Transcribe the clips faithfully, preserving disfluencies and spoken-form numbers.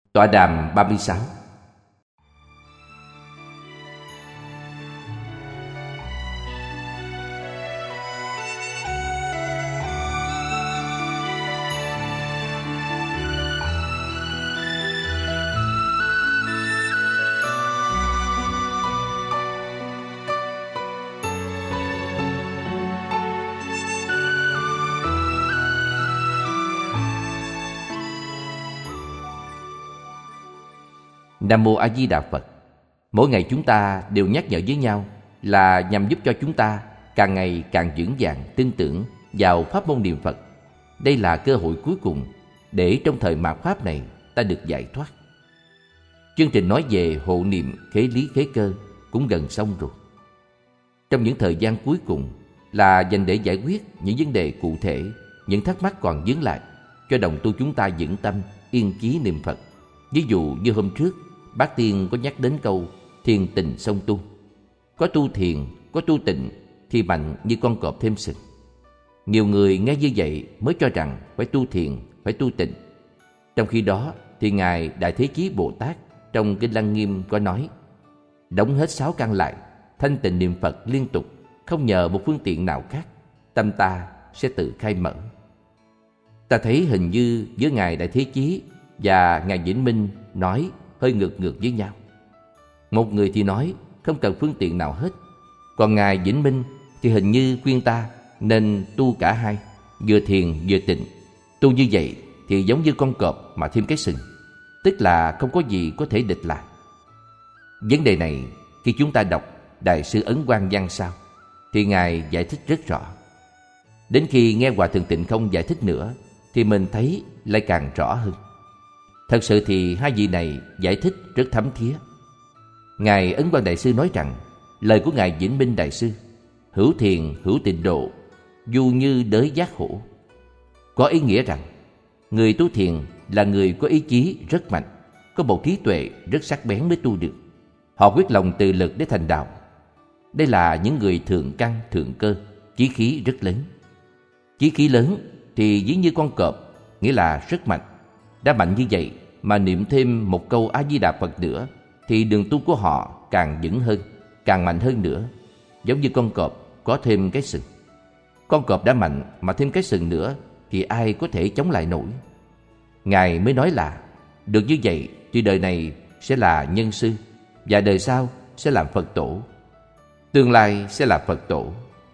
Tọa đàm ba mươi sáu. Nam Mô A Di Đà Phật. Mỗi ngày chúng ta đều nhắc nhở với nhau là nhằm giúp cho chúng ta càng ngày càng vững vàng tin tưởng vào pháp môn niệm Phật. Đây là cơ hội cuối cùng để trong thời mạt pháp này ta được giải thoát. Chương trình nói về hộ niệm khế lý khế cơ cũng gần xong rồi. Trong những thời gian cuối cùng là dành để giải quyết những vấn đề cụ thể, những thắc mắc còn vướng lại, cho đồng tu chúng ta vững tâm, yên chí niệm Phật. Ví dụ như hôm trước, Bác Tiên có nhắc đến câu thiền tịnh song tu. Có tu thiền, có tu tịnh thì mạnh như con cọp thêm sừng. Nhiều người nghe như vậy mới cho rằng phải tu thiền, phải tu tịnh. Trong khi đó thì Ngài Đại Thế Chí Bồ Tát trong Kinh Lăng Nghiêm có nói: đóng hết sáu căn lại, thanh tịnh niệm Phật liên tục, không nhờ một phương tiện nào khác, tâm ta sẽ tự khai mở. Ta thấy hình như giữa Ngài Đại Thế Chí và Ngài Vĩnh Minh nói hơi ngược ngược với nhau. Một người thì nói không cần phương tiện nào hết, còn Ngài Vĩnh Minh thì hình như khuyên ta nên tu cả hai, vừa thiền vừa tịnh. Tu như vậy thì giống như con cọp mà thêm cái sừng, tức là không có gì có thể địch lại. Vấn đề này khi chúng ta đọc Đại sư Ấn Quang Văn Sao thì Ngài giải thích rất rõ. Đến khi nghe Hòa Thượng Tịnh Không giải thích nữa thì mình thấy lại càng rõ hơn. Thật sự thì hai vị này giải thích rất thấm thía. Ngài Ấn Quang Đại Sư nói rằng lời của Ngài Vĩnh Minh Đại Sư: hữu thiền hữu tịnh độ, du như đới giác hổ, có ý nghĩa rằng người tu thiền là người có ý chí rất mạnh, có một trí tuệ rất sắc bén mới tu được. Họ quyết lòng tự lực để thành đạo. Đây là những người thượng căn thượng cơ, chí khí rất lớn. Chí khí lớn thì ví như con cọp, nghĩa là rất mạnh. Đã mạnh như vậy mà niệm thêm một câu A Di Đà Phật nữa thì đường tu của họ càng vững hơn, càng mạnh hơn nữa. Giống như con cọp có thêm cái sừng. Con cọp đã mạnh mà thêm cái sừng nữa thì ai có thể chống lại nổi. Ngài mới nói là được như vậy thì đời này sẽ là nhân sư, và đời sau sẽ làm Phật tổ, tương lai sẽ là Phật tổ.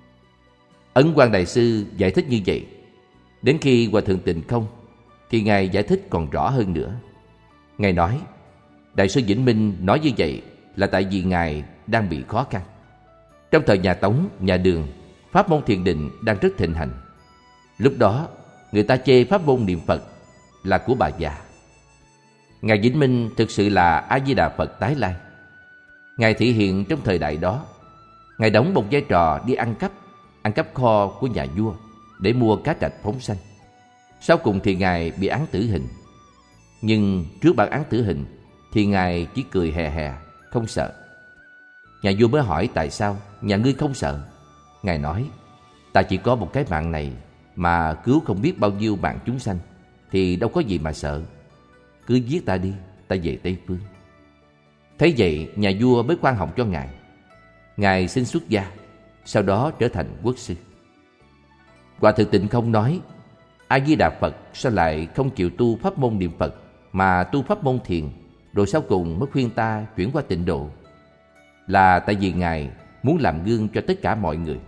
Ấn Quang Đại Sư giải thích như vậy. Đến khi Hòa Thượng Tịnh Không thì Ngài giải thích còn rõ hơn nữa. Ngài nói Đại sư Vĩnh Minh nói như vậy là tại vì Ngài đang bị khó khăn. Trong thời nhà Tống, nhà Đường, pháp môn thiền định đang rất thịnh hành. Lúc đó người ta chê pháp môn niệm Phật là của bà già. Ngài Vĩnh Minh thực sự là A Di Đà Phật tái lai. Ngài thị hiện trong thời đại đó. Ngài đóng một vai trò đi ăn cắp, ăn cắp kho của nhà vua để mua cá trạch phóng sanh. Sau cùng thì Ngài bị án tử hình. Nhưng trước bản án tử hình thì Ngài chỉ cười hè hè, không sợ. Nhà vua mới hỏi tại sao nhà ngươi không sợ. Ngài nói: ta chỉ có một cái mạng này mà cứu không biết bao nhiêu mạng chúng sanh thì đâu có gì mà sợ. Cứ giết ta đi, ta về Tây Phương. Thấy vậy nhà vua mới khoan hồng cho Ngài. Ngài xin xuất gia, sau đó trở thành quốc sư. Hòa Thượng Tịnh Không nói: A Di Đà Phật sao lại không chịu tu pháp môn niệm Phật mà tu pháp môn thiền, rồi sau cùng mới khuyên ta chuyển qua tịnh độ? Là tại vì Ngài muốn làm gương cho tất cả mọi người.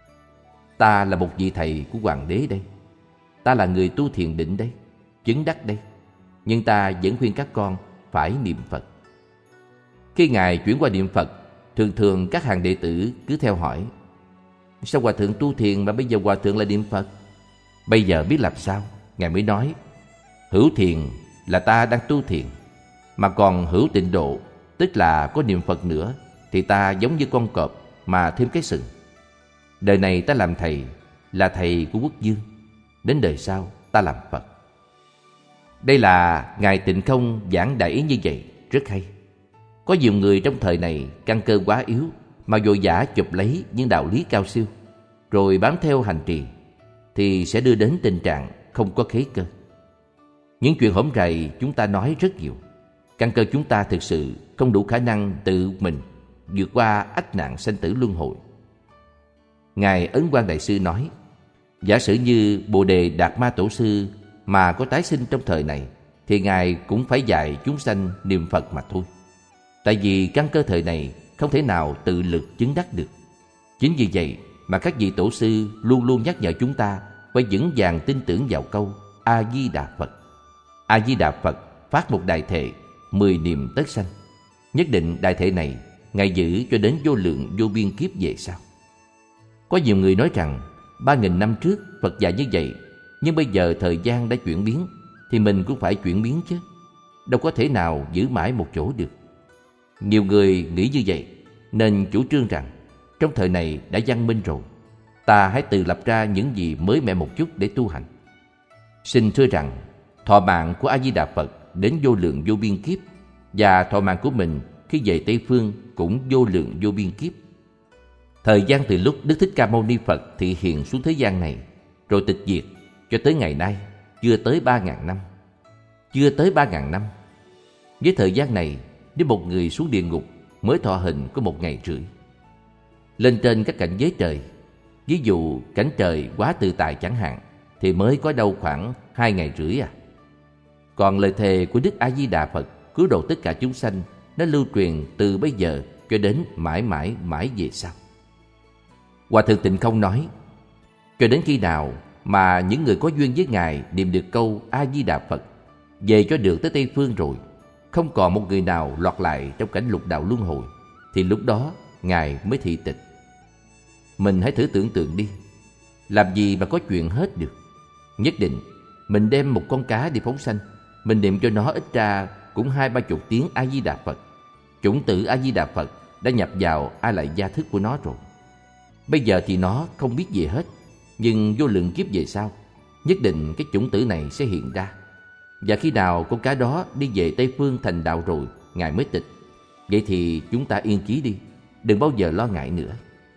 Ta là một vị thầy của hoàng đế đây, ta là người tu thiền định đây, chứng đắc đây, nhưng ta vẫn khuyên các con phải niệm Phật. Khi Ngài chuyển qua niệm Phật, thường thường các hàng đệ tử cứ theo hỏi: sao Hòa Thượng tu thiền mà bây giờ Hòa Thượng lại niệm Phật? Bây giờ biết làm sao? Ngài mới nói: hữu thiền là ta đang tu thiền, mà còn hữu tịnh độ, tức là có niệm Phật nữa, thì ta giống như con cọp mà thêm cái sừng. Đời này ta làm thầy, là thầy của quốc vương, đến đời sau ta làm Phật. Đây là Ngài Tịnh Không giảng đại ý như vậy, rất hay. Có nhiều người trong thời này căn cơ quá yếu mà vội vã chụp lấy những đạo lý cao siêu, rồi bám theo hành trì, thì sẽ đưa đến tình trạng không có khế cơ. Những chuyện hổm rày chúng ta nói rất nhiều, căn cơ chúng ta thực sự không đủ khả năng tự mình vượt qua ách nạn sanh tử luân hồi. Ngài Ấn Quang Đại Sư nói, giả sử như Bồ Đề Đạt Ma Tổ Sư mà có tái sinh trong thời này, thì Ngài cũng phải dạy chúng sanh niệm Phật mà thôi. Tại vì căn cơ thời này không thể nào tự lực chứng đắc được. Chính vì vậy mà các vị tổ sư luôn luôn nhắc nhở chúng ta phải vững vàng tin tưởng vào câu A Di Đà Phật. A Di Đà Phật phát một đại thệ, mười niệm tất sanh. Nhất định đại thệ này Ngài giữ cho đến vô lượng vô biên kiếp về sau. Có nhiều người nói rằng ba nghìn năm trước Phật dạy như vậy, nhưng bây giờ thời gian đã chuyển biến, thì mình cũng phải chuyển biến chứ. Đâu có thể nào giữ mãi một chỗ được. Nhiều người nghĩ như vậy, nên chủ trương rằng trong thời này đã văn minh rồi, ta hãy tự lập ra những gì mới mẻ một chút để tu hành. Xin thưa rằng thọ mạng của A Di Đà Phật đến vô lượng vô biên kiếp, và thọ mạng của mình khi về Tây Phương cũng vô lượng vô biên kiếp. Thời gian từ lúc Đức Thích Ca Mâu Ni Phật thị hiện xuống thế gian này rồi tịch diệt cho tới ngày nay chưa tới ba ngàn năm. Chưa tới ba ngàn năm. Với thời gian này, nếu một người xuống địa ngục mới thọ hình có một ngày rưỡi. Lên trên các cảnh giới trời, ví dụ cảnh trời quá tự tại chẳng hạn, thì mới có đâu khoảng hai ngày rưỡi à. Còn lời thề của Đức A Di Đà Phật cứu độ tất cả chúng sanh, nó lưu truyền từ bây giờ cho đến mãi mãi mãi về sau. Hòa Thượng Tịnh Không nói, cho đến khi nào mà những người có duyên với Ngài niệm được câu A Di Đà Phật, về cho được tới Tây Phương rồi, không còn một người nào lọt lại trong cảnh lục đạo luân hồi, thì lúc đó Ngài mới thị tịch. Mình hãy thử tưởng tượng đi, làm gì mà có chuyện hết được. Nhất định mình đem một con cá đi phóng sanh, mình niệm cho nó ít ra cũng hai ba chục tiếng A Di Đà Phật. Chủng tử A Di Đà Phật đã nhập vào A Lại gia thức của nó rồi. Bây giờ thì nó không biết gì hết, nhưng vô lượng kiếp về sau, nhất định cái chủng tử này sẽ hiện ra. Và khi nào con cá đó đi về Tây Phương thành đạo rồi, Ngài mới tịch. Vậy thì chúng ta yên chí đi, đừng bao giờ lo ngại nữa.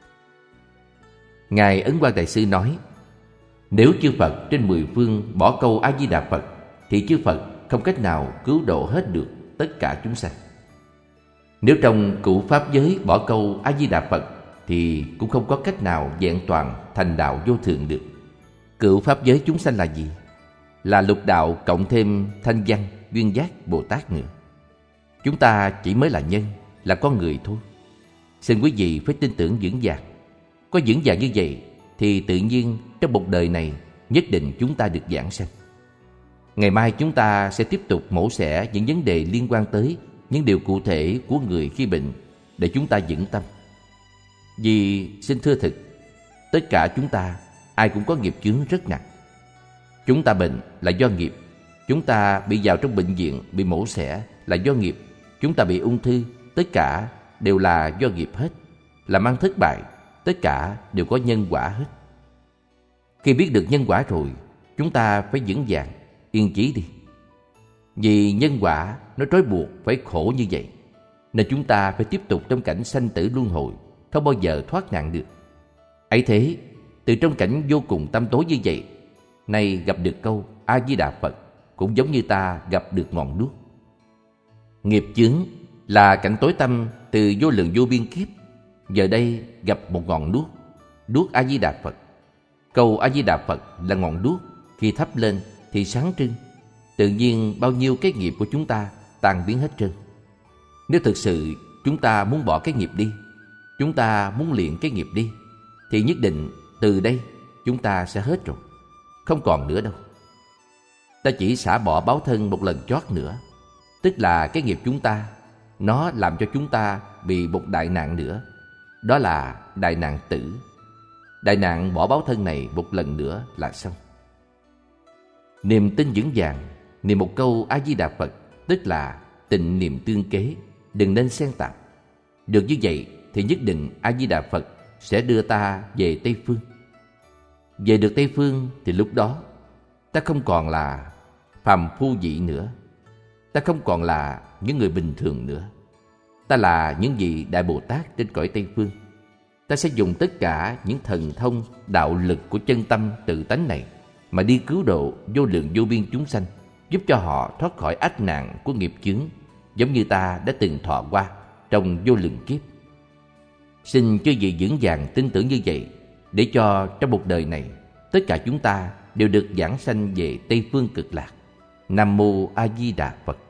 Ngài Ấn Quang Đại Sư nói, nếu chư Phật trên mười phương bỏ câu A Di Đà Phật, thì chư Phật không cách nào cứu độ hết được tất cả chúng sanh. Nếu trong cửu pháp giới bỏ câu A Di Đà Phật, thì cũng không có cách nào vẹn toàn thành đạo vô thượng được. Cửu pháp giới chúng sanh là gì? Là lục đạo cộng thêm thanh văn, duyên giác, Bồ Tát nữa. Chúng ta chỉ mới là nhân, là con người thôi. Xin quý vị phải tin tưởng vững vàng. Có vững vàng như vậy thì tự nhiên trong một đời này nhất định chúng ta được giảng sanh. Ngày mai chúng ta sẽ tiếp tục mổ xẻ những vấn đề liên quan tới những điều cụ thể của người khi bệnh, để chúng ta vững tâm. Vì xin thưa thực, tất cả chúng ta ai cũng có nghiệp chướng rất nặng. Chúng ta bệnh là do nghiệp. Chúng ta bị vào trong bệnh viện, bị mổ xẻ là do nghiệp. Chúng ta bị ung thư, tất cả đều là do nghiệp hết. Làm ăn thất bại, tất cả đều có nhân quả hết. Khi biết được nhân quả rồi, chúng ta phải vững vàng, yên chí đi. Vì nhân quả nó trói buộc phải khổ như vậy, nên chúng ta phải tiếp tục trong cảnh sanh tử luân hồi, không bao giờ thoát nạn được. Ấy thế, từ trong cảnh vô cùng tăm tối như vậy, nay gặp được câu A Di Đà Phật cũng giống như ta gặp được ngọn đuốc. Nghiệp chướng là cảnh tối tăm từ vô lượng vô biên kiếp, giờ đây gặp một ngọn đuốc, đuốc A Di Đà Phật. Câu A Di Đà Phật là ngọn đuốc, khi thắp lên thì sáng trưng. Tự nhiên bao nhiêu cái nghiệp của chúng ta tan biến hết trơn. Nếu thực sự chúng ta muốn bỏ cái nghiệp đi, chúng ta muốn luyện cái nghiệp đi, thì nhất định từ đây chúng ta sẽ hết rồi, không còn nữa đâu. Ta chỉ xả bỏ báo thân một lần chót nữa, tức là cái nghiệp chúng ta, nó làm cho chúng ta bị một đại nạn nữa. Đó là đại nạn tử. Đại nạn bỏ báo thân này một lần nữa là xong. Niềm tin vững vàng, niệm một câu A Di Đà Phật, tức là tịnh niệm tương kế, đừng nên xen tạp. Được như vậy thì nhất định A Di Đà Phật sẽ đưa ta về Tây Phương. Về được Tây Phương thì lúc đó ta không còn là phàm phu dị nữa, ta không còn là những người bình thường nữa. Ta là những vị Đại Bồ Tát trên cõi Tây Phương. Ta sẽ dùng tất cả những thần thông, đạo lực của chân tâm tự tánh này mà đi cứu độ vô lượng vô biên chúng sanh, giúp cho họ thoát khỏi ách nạn của nghiệp chướng, giống như ta đã từng thọ qua trong vô lượng kiếp. Xin chư vị vững vàng tin tưởng như vậy, để cho trong một đời này tất cả chúng ta đều được giảng sanh về Tây Phương Cực Lạc. Nam Mô A Di Đà Phật.